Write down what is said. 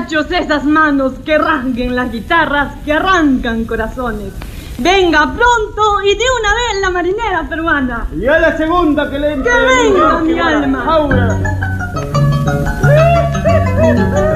muchachos, esas manos que rasguen las guitarras, que arrancan corazones. Venga pronto y de una vez la marinera peruana. Y a la segunda que le entre. ¡Que venga, mi alma! Ahora.